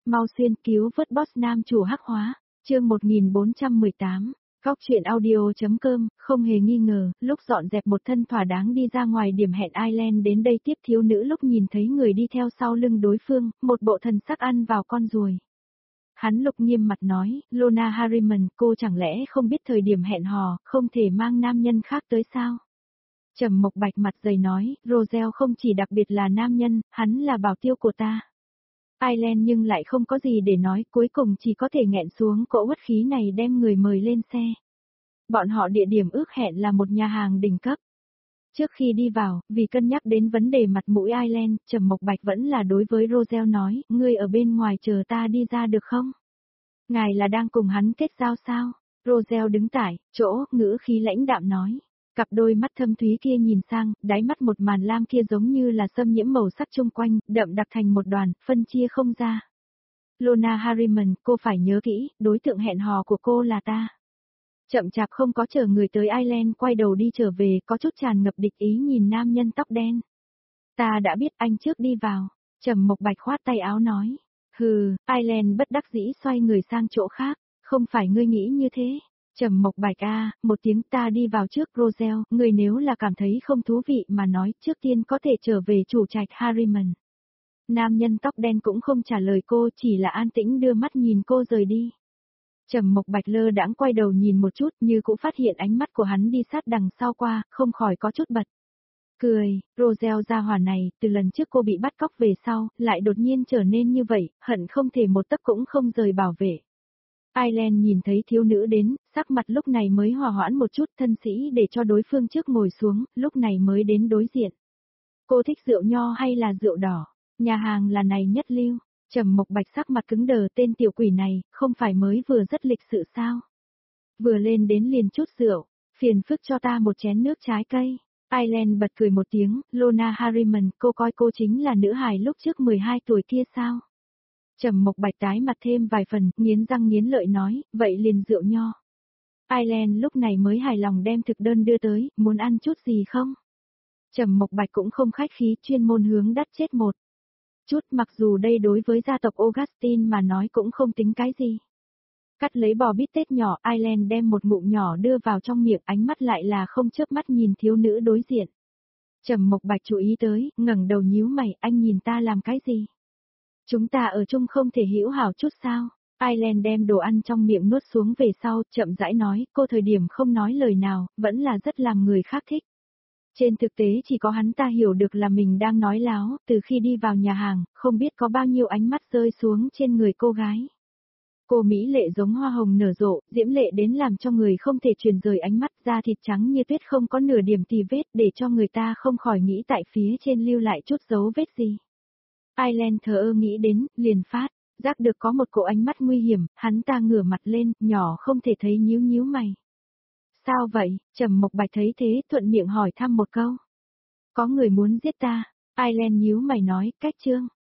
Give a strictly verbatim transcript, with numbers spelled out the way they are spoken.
Mau xuyên cứu vớt boss nam chủ hắc hóa, chương một nghìn bốn trăm mười tám, góc chuyện audio.com, không hề nghi ngờ, lúc dọn dẹp một thân thỏa đáng đi ra ngoài điểm hẹn Ireland đến đây tiếp thiếu nữ lúc nhìn thấy người đi theo sau lưng đối phương, một bộ thần sắc ăn vào con ruồi. Hắn lục nghiêm mặt nói, Lorna Harriman, cô chẳng lẽ không biết thời điểm hẹn hò, không thể mang nam nhân khác tới sao? Trầm Mộc Bạch mặt dày nói, Roselle không chỉ đặc biệt là nam nhân, hắn là bảo tiêu của ta. Ireland nhưng lại không có gì để nói, cuối cùng chỉ có thể nghẹn xuống cỗ uất khí này đem người mời lên xe. Bọn họ địa điểm ước hẹn là một nhà hàng đỉnh cấp. Trước khi đi vào, vì cân nhắc đến vấn đề mặt mũi Ireland, Trầm Mộc Bạch vẫn là đối với Roselle nói, ngươi ở bên ngoài chờ ta đi ra được không? Ngài là đang cùng hắn kết giao sao? Roselle đứng tại chỗ, ngữ khí lãnh đạm nói. Cặp đôi mắt thâm thúy kia nhìn sang, đáy mắt một màn lam kia giống như là xâm nhiễm màu sắc chung quanh, đậm đặc thành một đoàn, phân chia không ra. Lorna Harriman, cô phải nhớ kỹ, đối tượng hẹn hò của cô là ta. Chậm chạp không có chờ người tới Ireland quay đầu đi trở về, có chút tràn ngập địch ý nhìn nam nhân tóc đen. Ta đã biết, anh trước đi vào. Trầm Mộc Bạch khoát tay áo nói. Hừ, Ireland bất đắc dĩ xoay người sang chỗ khác, không phải ngươi nghĩ như thế. Trầm Mộc Bạch a, một tiếng ta đi vào trước. Roselle, người nếu là cảm thấy không thú vị mà nói, trước tiên có thể trở về chủ trạch Harriman. Nam nhân tóc đen cũng không trả lời cô, chỉ là an tĩnh đưa mắt nhìn cô rời đi. Trầm Mộc Bạch lơ đãng quay đầu nhìn một chút, như cũng phát hiện ánh mắt của hắn đi sát đằng sau qua, không khỏi có chút bật cười. Roselle gia hỏa này, từ lần trước cô bị bắt cóc về sau, lại đột nhiên trở nên như vậy, hận không thể một tấc cũng không rời bảo vệ. Ireland nhìn thấy thiếu nữ đến, sắc mặt lúc này mới hòa hoãn một chút, thân sĩ để cho đối phương trước ngồi xuống, lúc này mới đến đối diện. Cô thích rượu nho hay là rượu đỏ? Nhà hàng là này nhất lưu. Trầm Mộc Bạch sắc mặt cứng đờ, tên tiểu quỷ này, không phải mới vừa rất lịch sự sao? Vừa lên đến liền chút rượu, phiền phức cho ta một chén nước trái cây. Ireland bật cười một tiếng, Lorna Harriman, cô coi cô chính là nữ hài lúc trước mười hai tuổi kia sao? Trầm Mộc Bạch tái mặt thêm vài phần, nghiến răng nghiến lợi nói, vậy liền rượu nho. Ireland lúc này mới hài lòng đem thực đơn đưa tới, muốn ăn chút gì không? Trầm Mộc Bạch cũng không khách khí, chuyên môn hướng đắt chết một chút, mặc dù đây đối với gia tộc Augustine mà nói cũng không tính cái gì. Cắt lấy bò bít tết nhỏ, Ireland đem một ngụm nhỏ đưa vào trong miệng, ánh mắt lại là không chớp mắt nhìn thiếu nữ đối diện. Trầm Mộc Bạch chú ý tới, ngẩng đầu nhíu mày, anh nhìn ta làm cái gì? Chúng ta ở chung không thể hữu hảo chút sao? Ireland đem đồ ăn trong miệng nuốt xuống về sau, chậm rãi nói, cô thời điểm không nói lời nào, vẫn là rất làm người khác thích. Trên thực tế chỉ có hắn ta hiểu được là mình đang nói láo, từ khi đi vào nhà hàng, không biết có bao nhiêu ánh mắt rơi xuống trên người cô gái. Cô mỹ lệ giống hoa hồng nở rộ, diễm lệ đến làm cho người không thể truyền rời ánh mắt, da thịt trắng như tuyết không có nửa điểm tì vết, để cho người ta không khỏi nghĩ tại phía trên lưu lại chút dấu vết gì. Ireland thờ ơ nghĩ đến, liền phát, giác được có một cỗ ánh mắt nguy hiểm, hắn ta ngửa mặt lên, nhỏ không thể thấy nhíu nhíu mày. Sao vậy? Trầm Mộc Bạch thấy thế, thuận miệng hỏi thăm một câu. Có người muốn giết ta. Ireland nhíu mày nói, cách trương.